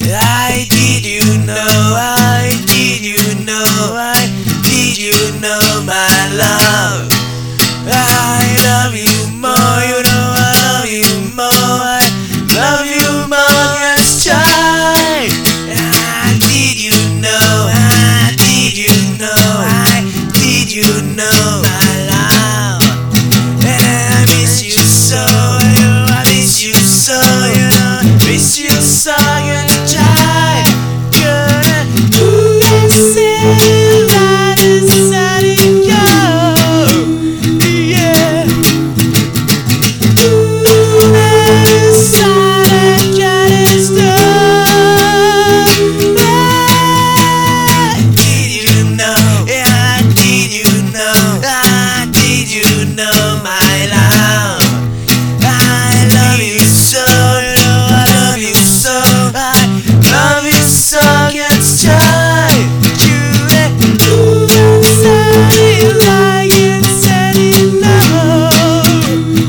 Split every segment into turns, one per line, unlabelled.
I did you know, I did you know, I did you know my love. I love you more, you know I love you more, I love you more, yes child. I did you know, I did you know, I did you know my love. And I miss you so, you know I miss you so, you know I miss you so, you child. Ooh, yes, that is sad in you. Yeah. Ooh, that is sad and that is done. Did you know? Yeah, did you know? Did you know my love? I love you so, you know I love you so, I love you so, yes, child. Ooh, sad in lying, sad in love.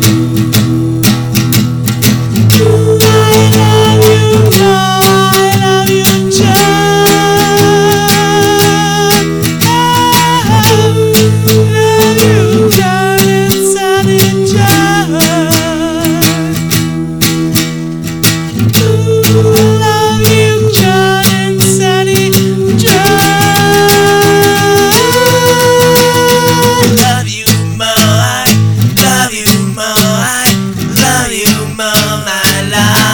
Ooh, I love you, no, I love you, child. Love you, darling, sad in child. Ooh, love you, darling, sad in child. Love you more, I love you more, I love you more, my love.